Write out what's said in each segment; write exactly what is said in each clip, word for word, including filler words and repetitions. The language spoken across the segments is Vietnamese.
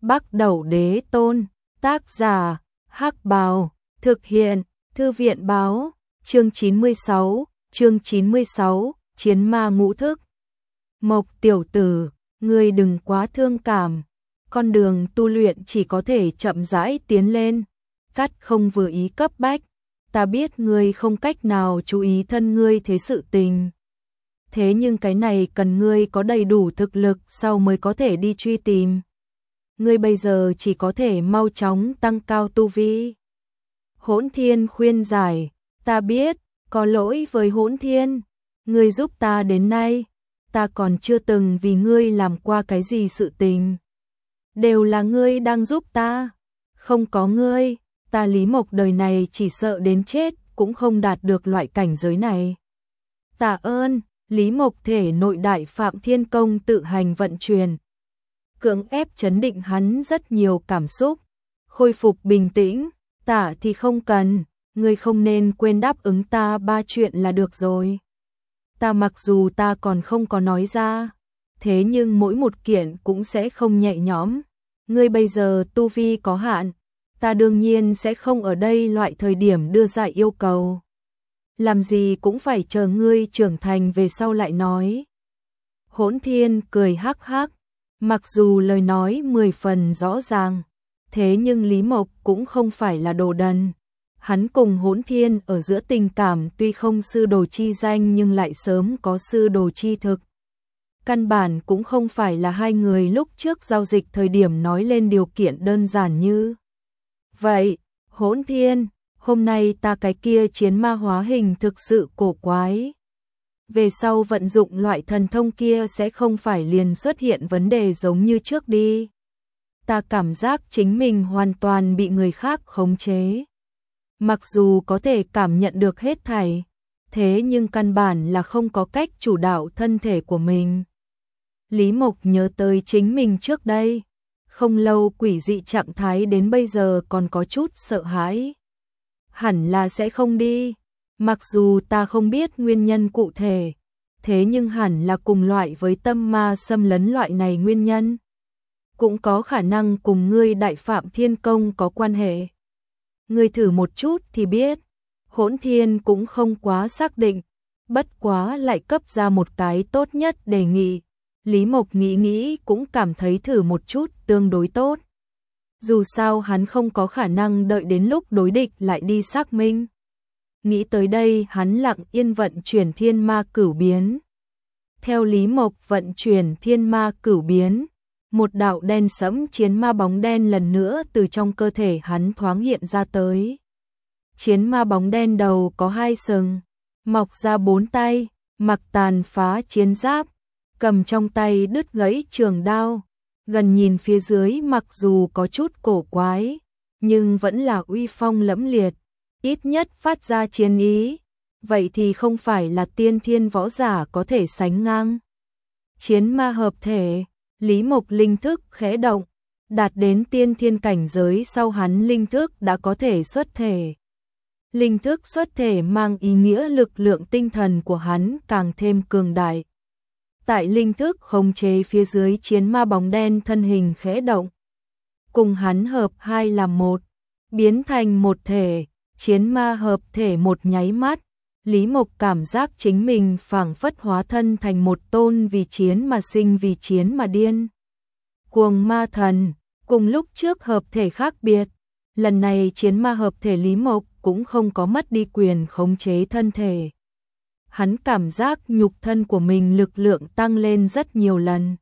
Bắc Đẩu Đế Tôn, tác giả, Hắc Bào, thực hiện, Thư viện báo, chương chín mươi sáu, chương chín mươi sáu, Chiến Ma Ngũ Thức. Mộc tiểu tử, ngươi đừng quá thương cảm, con đường tu luyện chỉ có thể chậm rãi tiến lên, cắt không vừa ý cấp bách, ta biết ngươi không cách nào chú ý thân ngươi thế sự tình. Thế nhưng cái này cần ngươi có đầy đủ thực lực sau mới có thể đi truy tìm. Ngươi bây giờ chỉ có thể mau chóng tăng cao tu vi. Hỗn Thiên khuyên giải, ta biết, có lỗi với Hỗn Thiên, ngươi giúp ta đến nay, ta còn chưa từng vì ngươi làm qua cái gì sự tình. Đều là ngươi đang giúp ta, không có ngươi, ta Lý Mộc đời này chỉ sợ đến chết cũng không đạt được loại cảnh giới này. Tạ ơn, Lý Mộc thể nội đại Phạm Thiên Công tự hành vận chuyển, cưỡng ép chấn định hắn rất nhiều cảm xúc, khôi phục bình tĩnh. Tạ thì không cần, ngươi không nên quên đáp ứng ta ba chuyện là được rồi. Ta mặc dù ta còn không có nói ra, thế nhưng mỗi một kiện cũng sẽ không nhẹ nhõm. Ngươi bây giờ tu vi có hạn, ta đương nhiên sẽ không ở đây loại thời điểm đưa ra yêu cầu. Làm gì cũng phải chờ ngươi trưởng thành về sau lại nói. Hỗn Thiên cười hắc hắc, mặc dù lời nói mười phần rõ ràng, thế nhưng Lý Mộc cũng không phải là đồ đần. Hắn cùng Hỗn Thiên ở giữa tình cảm tuy không sư đồ chi danh nhưng lại sớm có sư đồ chi thực. Căn bản cũng không phải là hai người lúc trước giao dịch thời điểm nói lên điều kiện đơn giản như vậy. Hỗn Thiên, hôm nay ta cái kia chiến ma hóa hình thực sự cổ quái. Về sau vận dụng loại thần thông kia sẽ không phải liền xuất hiện vấn đề giống như trước đi. Ta cảm giác chính mình hoàn toàn bị người khác khống chế. Mặc dù có thể cảm nhận được hết thảy, thế nhưng căn bản là không có cách chủ đạo thân thể của mình. Lý Mộc nhớ tới chính mình trước đây, không lâu quỷ dị trạng thái đến bây giờ còn có chút sợ hãi. Hẳn là sẽ không đi, mặc dù ta không biết nguyên nhân cụ thể, thế nhưng hẳn là cùng loại với tâm ma xâm lấn loại này nguyên nhân. Cũng có khả năng cùng ngươi đại Phạm Thiên Công có quan hệ. Ngươi thử một chút thì biết. Hỗn Thiên cũng không quá xác định, bất quá lại cấp ra một cái tốt nhất đề nghị. Lý Mộc nghĩ nghĩ cũng cảm thấy thử một chút tương đối tốt. Dù sao hắn không có khả năng đợi đến lúc đối địch lại đi xác minh. Nghĩ tới đây hắn lặng yên vận chuyển thiên ma cửu biến. Theo Lý Mộc vận chuyển thiên ma cửu biến, một đạo đen sẫm chiến ma bóng đen lần nữa từ trong cơ thể hắn thoáng hiện ra tới. Chiến ma bóng đen đầu có hai sừng, mọc ra bốn tay, mặc tàn phá chiến giáp, cầm trong tay đứt gãy trường đao, gần nhìn phía dưới mặc dù có chút cổ quái, nhưng vẫn là uy phong lẫm liệt, ít nhất phát ra chiến ý, vậy thì không phải là tiên thiên võ giả có thể sánh ngang. Chiến ma hợp thể, Lý Mộc linh thức khẽ động, đạt đến tiên thiên cảnh giới sau hắn linh thức đã có thể xuất thể. Linh thức xuất thể mang ý nghĩa lực lượng tinh thần của hắn càng thêm cường đại. Tại linh thức khống chế phía dưới chiến ma bóng đen thân hình khẽ động, cùng hắn hợp hai làm một, biến thành một thể, chiến ma hợp thể một nháy mắt. Lý Mộc cảm giác chính mình phảng phất hóa thân thành một tôn vì chiến mà sinh vì chiến mà điên cuồng ma thần. Cùng lúc trước hợp thể khác biệt, lần này chiến ma hợp thể Lý Mộc cũng không có mất đi quyền khống chế thân thể. Hắn cảm giác nhục thân của mình lực lượng tăng lên rất nhiều lần.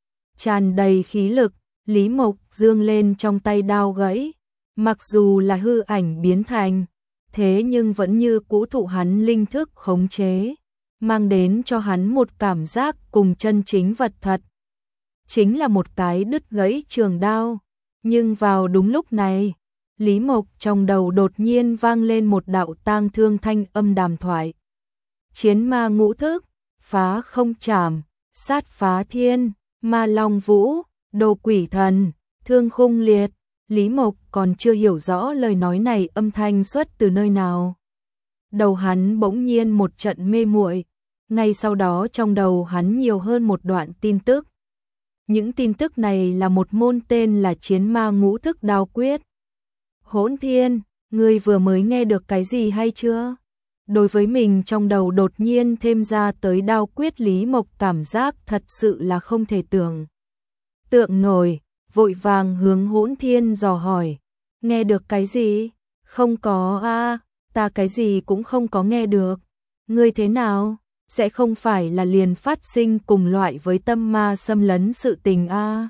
Tràn đầy khí lực, Lý Mộc giương lên trong tay đao gãy, mặc dù là hư ảnh biến thành, thế nhưng vẫn như cũ thụ hắn linh thức khống chế, mang đến cho hắn một cảm giác cùng chân chính vật thật. Chính là một cái đứt gãy trường đao, nhưng vào đúng lúc này, Lý Mộc trong đầu đột nhiên vang lên một đạo tang thương thanh âm đàm thoại. Chiến ma ngũ thức, phá không trảm, sát phá thiên, ma long vũ, đồ quỷ thần, thương khung liệt. Lý Mộc còn chưa hiểu rõ lời nói này âm thanh xuất từ nơi nào. Đầu hắn bỗng nhiên một trận mê muội, ngay sau đó trong đầu hắn nhiều hơn một đoạn tin tức. Những tin tức này là một môn tên là Chiến Ma Ngũ Thức Đao Quyết. Hỗn Thiên, ngươi vừa mới nghe được cái gì hay chưa? Đối với mình trong đầu đột nhiên thêm ra tới đao quyết, Lý Mộc cảm giác thật sự là không thể tưởng tượng nổi, vội vàng hướng Hỗn Thiên dò hỏi, nghe được cái gì? Không có a, à, ta cái gì cũng không có nghe được. Ngươi thế nào? Sẽ không phải là liền phát sinh cùng loại với tâm ma xâm lấn sự tình a? À?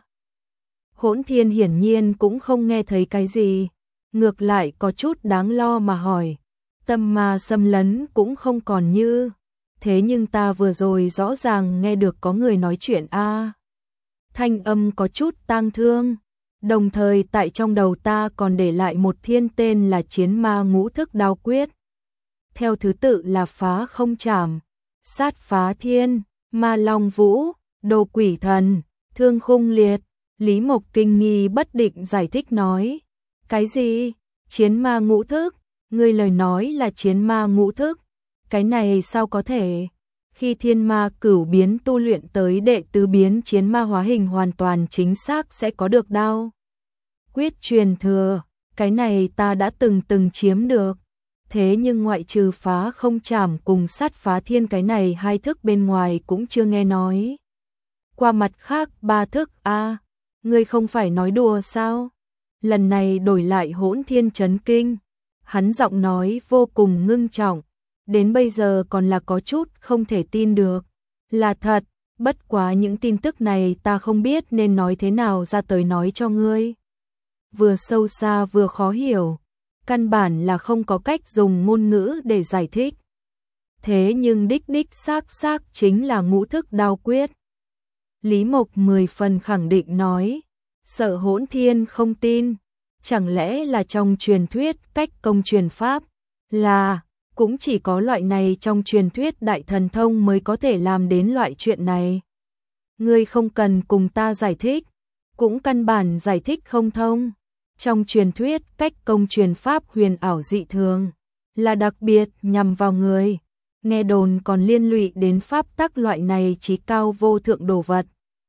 Hỗn Thiên hiển nhiên cũng không nghe thấy cái gì, ngược lại có chút đáng lo mà hỏi, tâm ma xâm lấn cũng không còn như, thế nhưng ta vừa rồi rõ ràng nghe được có người nói chuyện a. À. Thanh âm có chút tang thương, đồng thời tại trong đầu ta còn để lại một thiên tên là Chiến Ma Ngũ Thức Đao Quyết. Theo thứ tự là Phá Không Trảm, Sát Phá Thiên, Ma Long Vũ, Đồ Quỷ Thần, Thương Khung Liệt. Lý Mộc kinh nghi bất định giải thích nói, cái gì? Chiến ma ngũ thức? Ngươi lời nói là chiến ma ngũ thức? Cái này sao có thể? Khi thiên ma cửu biến tu luyện tới đệ tứ biến chiến ma hóa hình hoàn toàn chính xác sẽ có được đao quyết truyền thừa, cái này ta đã từng từng chiếm được. Thế nhưng ngoại trừ Phá Không Trảm cùng Sát Phá Thiên cái này hai thức bên ngoài cũng chưa nghe nói. Qua mặt khác ba thức a, à, ngươi không phải nói đùa sao? Lần này đổi lại Hỗn Thiên chấn kinh, hắn giọng nói vô cùng ngưng trọng, đến bây giờ còn là có chút không thể tin được. Là thật, bất quá những tin tức này ta không biết nên nói thế nào ra tới nói cho ngươi. Vừa sâu xa vừa khó hiểu, căn bản là không có cách dùng ngôn ngữ để giải thích. Thế nhưng đích đích xác xác chính là ngũ thức đao quyết. Lý Mộc mười phần khẳng định nói, sợ Hỗn Thiên không tin, chẳng lẽ là trong truyền thuyết cách công truyền pháp, là, cũng chỉ có loại này trong truyền thuyết đại thần thông mới có thể làm đến loại chuyện này. Ngươi không cần cùng ta giải thích, cũng căn bản giải thích không thông. Trong truyền thuyết cách công truyền pháp huyền ảo dị thường, là đặc biệt nhằm vào người, nghe đồn còn liên lụy đến pháp tắc loại này chí cao vô thượng đồ vật.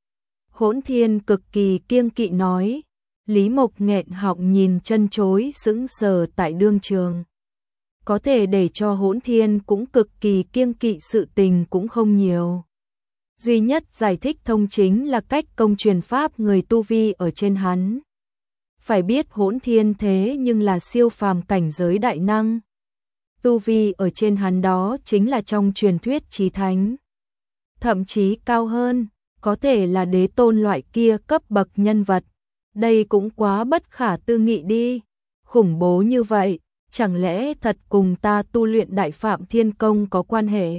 Hỗn Thiên cực kỳ kiêng kỵ nói. Lý Mộc nghẹn họng nhìn chân chối sững sờ tại đương trường. Có thể để cho Hỗn Thiên cũng cực kỳ kiêng kỵ sự tình cũng không nhiều. Duy nhất giải thích thông chính là cách công truyền pháp người tu vi ở trên hắn. Phải biết Hỗn Thiên thế nhưng là siêu phàm cảnh giới đại năng. Tu vi ở trên hắn đó chính là trong truyền thuyết chí thánh. Thậm chí cao hơn, có thể là đế tôn loại kia cấp bậc nhân vật. Đây cũng quá bất khả tư nghị đi. Khủng bố như vậy, chẳng lẽ thật cùng ta tu luyện Đại Phạm Thiên Công có quan hệ?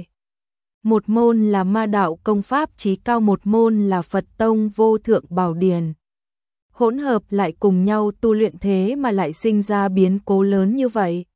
Một môn là ma đạo công pháp chí cao, một môn là Phật tông vô thượng bảo điển. Hỗn hợp lại cùng nhau tu luyện thế mà lại sinh ra biến cố lớn như vậy.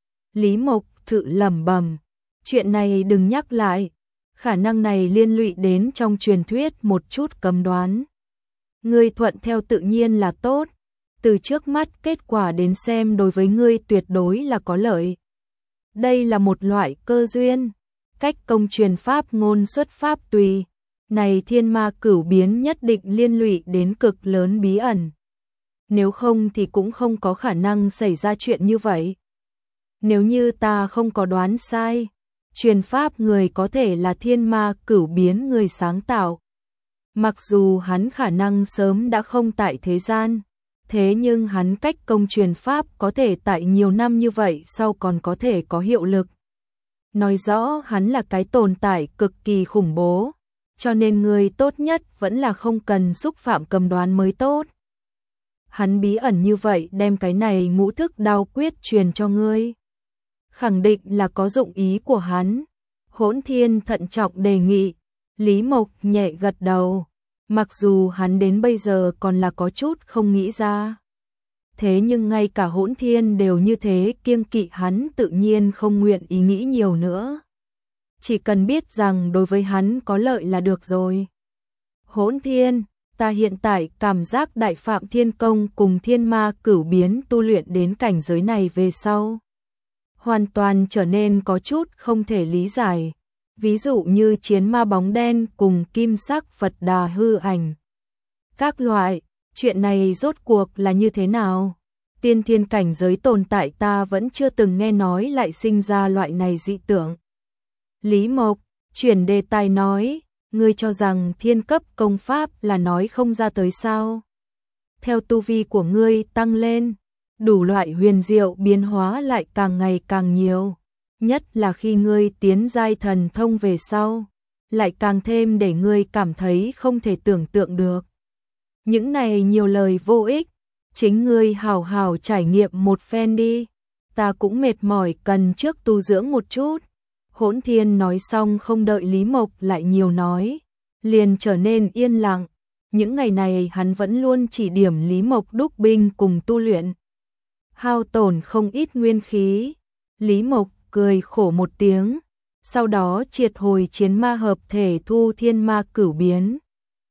Lý Mộc tự lẩm bẩm, chuyện này đừng nhắc lại, khả năng này liên lụy đến trong truyền thuyết một chút cấm đoán. Ngươi thuận theo tự nhiên là tốt, từ trước mắt kết quả đến xem đối với ngươi tuyệt đối là có lợi. Đây là một loại cơ duyên, cách công truyền pháp ngôn xuất pháp tùy, này thiên ma cửu biến nhất định liên lụy đến cực lớn bí ẩn. Nếu không thì cũng không có khả năng xảy ra chuyện như vậy. Nếu như ta không có đoán sai, truyền pháp người có thể là thiên ma cửu biến người sáng tạo. Mặc dù hắn khả năng sớm đã không tại thế gian, thế nhưng hắn cách công truyền pháp có thể tại nhiều năm như vậy sau còn có thể có hiệu lực. Nói rõ hắn là cái tồn tại cực kỳ khủng bố, cho nên người tốt nhất vẫn là không cần xúc phạm cầm đoán mới tốt. Hắn bí ẩn như vậy đem cái này ngũ thức đao quyết truyền cho ngươi, khẳng định là có dụng ý của hắn. Hỗn Thiên thận trọng đề nghị. Lý Mộc nhẹ gật đầu, mặc dù hắn đến bây giờ còn là có chút không nghĩ ra. Thế nhưng ngay cả Hỗn Thiên đều như thế kiêng kỵ, hắn tự nhiên không nguyện ý nghĩ nhiều nữa. Chỉ cần biết rằng đối với hắn có lợi là được rồi. Hỗn Thiên, ta hiện tại cảm giác Đại Phạm Thiên Công cùng thiên ma cửu biến tu luyện đến cảnh giới này về sau, hoàn toàn trở nên có chút không thể lý giải. Ví dụ như chiến ma bóng đen cùng kim sắc Phật Đà hư ảnh. Các loại, chuyện này rốt cuộc là như thế nào? Tiên thiên cảnh giới tồn tại ta vẫn chưa từng nghe nói lại sinh ra loại này dị tưởng. Lý Mộc, chuyển đề tài nói, ngươi cho rằng thiên cấp công pháp là nói không ra tới sao? Theo tu vi của ngươi tăng lên, đủ loại huyền diệu biến hóa lại càng ngày càng nhiều, nhất là khi ngươi tiến giai thần thông về sau, lại càng thêm để ngươi cảm thấy không thể tưởng tượng được. Những này nhiều lời vô ích, chính ngươi hào hào trải nghiệm một phen đi, ta cũng mệt mỏi cần trước tu dưỡng một chút. Hỗn Thiên nói xong không đợi Lý Mộc lại nhiều nói, liền trở nên yên lặng. Những ngày này hắn vẫn luôn chỉ điểm Lý Mộc đúc binh cùng tu luyện, hao tổn không ít nguyên khí. Lý Mộc cười khổ một tiếng, sau đó triệt hồi chiến ma hợp thể thu thiên ma cửu biến.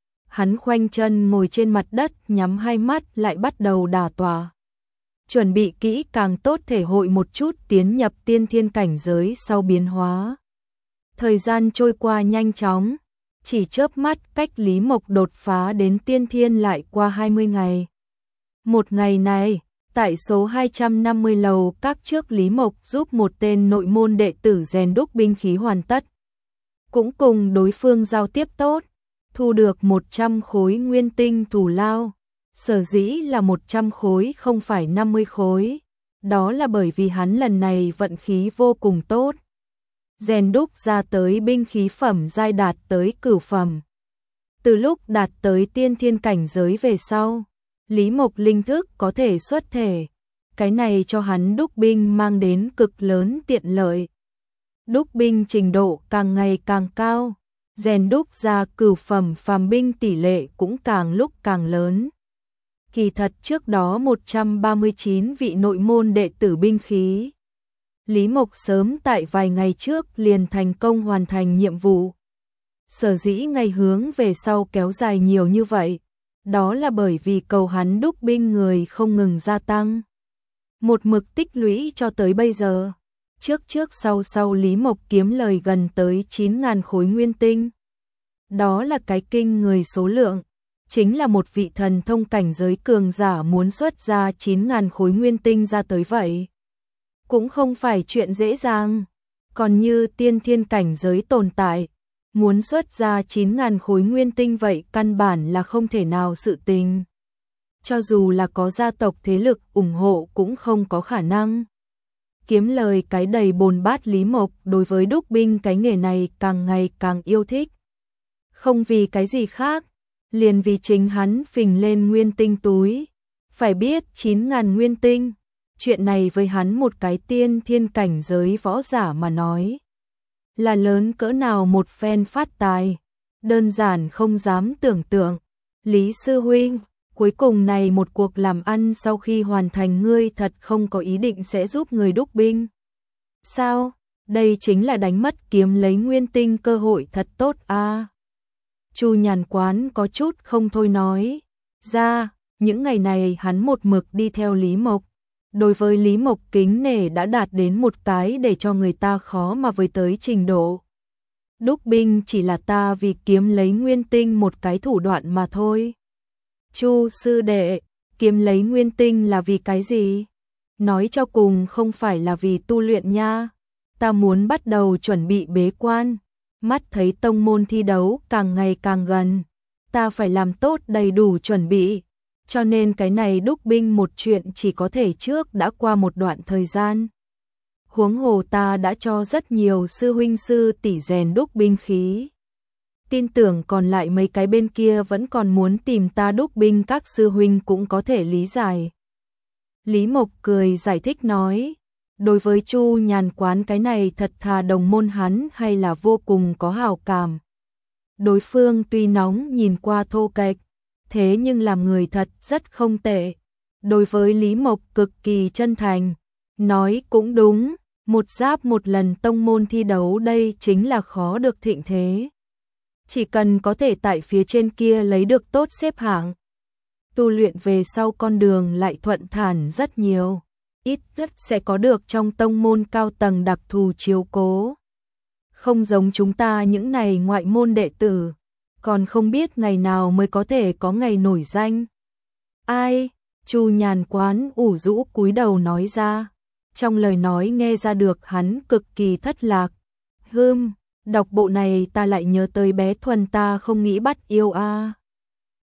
Hắn khoanh chân ngồi trên mặt đất nhắm hai mắt lại bắt đầu đả tọa. Chuẩn bị kỹ càng tốt thể hội một chút tiến nhập tiên thiên cảnh giới sau biến hóa. Thời gian trôi qua nhanh chóng, chỉ chớp mắt cách Lý Mộc đột phá đến tiên thiên lại qua hai mươi ngày. Một ngày này, tại số hai trăm năm mươi lầu các trước Lý Mộc giúp một tên nội môn đệ tử rèn đúc binh khí hoàn tất. Cũng cùng đối phương giao tiếp tốt, thu được một trăm khối nguyên tinh thù lao. Sở dĩ là một trăm khối không phải năm mươi khối, đó là bởi vì hắn lần này vận khí vô cùng tốt. Rèn đúc ra tới binh khí phẩm giai đạt tới cửu phẩm. Từ lúc đạt tới tiên thiên cảnh giới về sau, Lý Mộc linh thức có thể xuất thể, cái này cho hắn đúc binh mang đến cực lớn tiện lợi. Đúc binh trình độ càng ngày càng cao, rèn đúc ra cửu phẩm phàm binh tỷ lệ cũng càng lúc càng lớn. Kỳ thật trước đó một trăm ba mươi chín vị nội môn đệ tử binh khí, Lý Mộc sớm tại vài ngày trước liền thành công hoàn thành nhiệm vụ. Sở dĩ ngày hướng về sau kéo dài nhiều như vậy, đó là bởi vì cầu hắn đúc binh người không ngừng gia tăng. Một mực tích lũy cho tới bây giờ, trước trước sau sau Lý Mộc kiếm lời gần tới chín nghìn khối nguyên tinh. Đó là cái kinh người số lượng, chính là một vị thần thông cảnh giới cường giả muốn xuất ra chín nghìn khối nguyên tinh ra tới vậy. Cũng không phải chuyện dễ dàng, còn như tiên thiên cảnh giới tồn tại, muốn xuất ra chín nghìn khối nguyên tinh vậy căn bản là không thể nào sự tình. Cho dù là có gia tộc thế lực ủng hộ cũng không có khả năng. Kiếm lời cái đầy bồn bát Lý Mộc đối với đúc binh cái nghề này càng ngày càng yêu thích. Không vì cái gì khác, liền vì chính hắn phình lên nguyên tinh túi. Phải biết chín nghìn nguyên tinh, chuyện này với hắn một cái tiên thiên cảnh giới võ giả mà nói, là lớn cỡ nào một phen phát tài, đơn giản không dám tưởng tượng. Lý sư huynh, cuối cùng này một cuộc làm ăn sau khi hoàn thành ngươi thật không có ý định sẽ giúp người đúc binh. Sao? Đây chính là đánh mất kiếm lấy nguyên tinh cơ hội thật tốt a. À. Chu Nhàn Quán có chút không thôi nói ra, những ngày này hắn một mực đi theo Lý Mộc. Đối với Lý Mộc kính nể đã đạt đến một cái để cho người ta khó mà với tới trình độ. Đúc binh chỉ là ta vì kiếm lấy nguyên tinh một cái thủ đoạn mà thôi. Chu sư đệ, kiếm lấy nguyên tinh là vì cái gì? Nói cho cùng không phải là vì tu luyện nha. Ta muốn bắt đầu chuẩn bị bế quan. Mắt thấy tông môn thi đấu càng ngày càng gần. Ta phải làm tốt đầy đủ chuẩn bị. Cho nên cái này đúc binh một chuyện chỉ có thể trước đã qua một đoạn thời gian. Huống hồ ta đã cho rất nhiều sư huynh sư tỷ rèn đúc binh khí. Tin tưởng còn lại mấy cái bên kia vẫn còn muốn tìm ta đúc binh, các sư huynh cũng có thể lý giải. Lý Mộc cười giải thích nói, đối với Chu Nhàn Quán cái này thật thà đồng môn hắn hay là vô cùng có hảo cảm. Đối phương tuy nóng nhìn qua thô kệch, thế nhưng làm người thật rất không tệ. Đối với Lý Mộc cực kỳ chân thành, nói cũng đúng, một giáp một lần tông môn thi đấu đây chính là khó được thịnh thế. Chỉ cần có thể tại phía trên kia lấy được tốt xếp hạng, tu luyện về sau con đường lại thuận thản rất nhiều, ít nhất sẽ có được trong tông môn cao tầng đặc thù chiếu cố. Không giống chúng ta những này ngoại môn đệ tử, còn không biết ngày nào mới có thể có ngày nổi danh. Ai? Chu Nhàn Quán ủ rũ cúi đầu nói ra. Trong lời nói nghe ra được hắn cực kỳ thất lạc. Hừm, đọc bộ này ta lại nhớ tới bé Thuần ta không nghĩ bắt yêu a. À.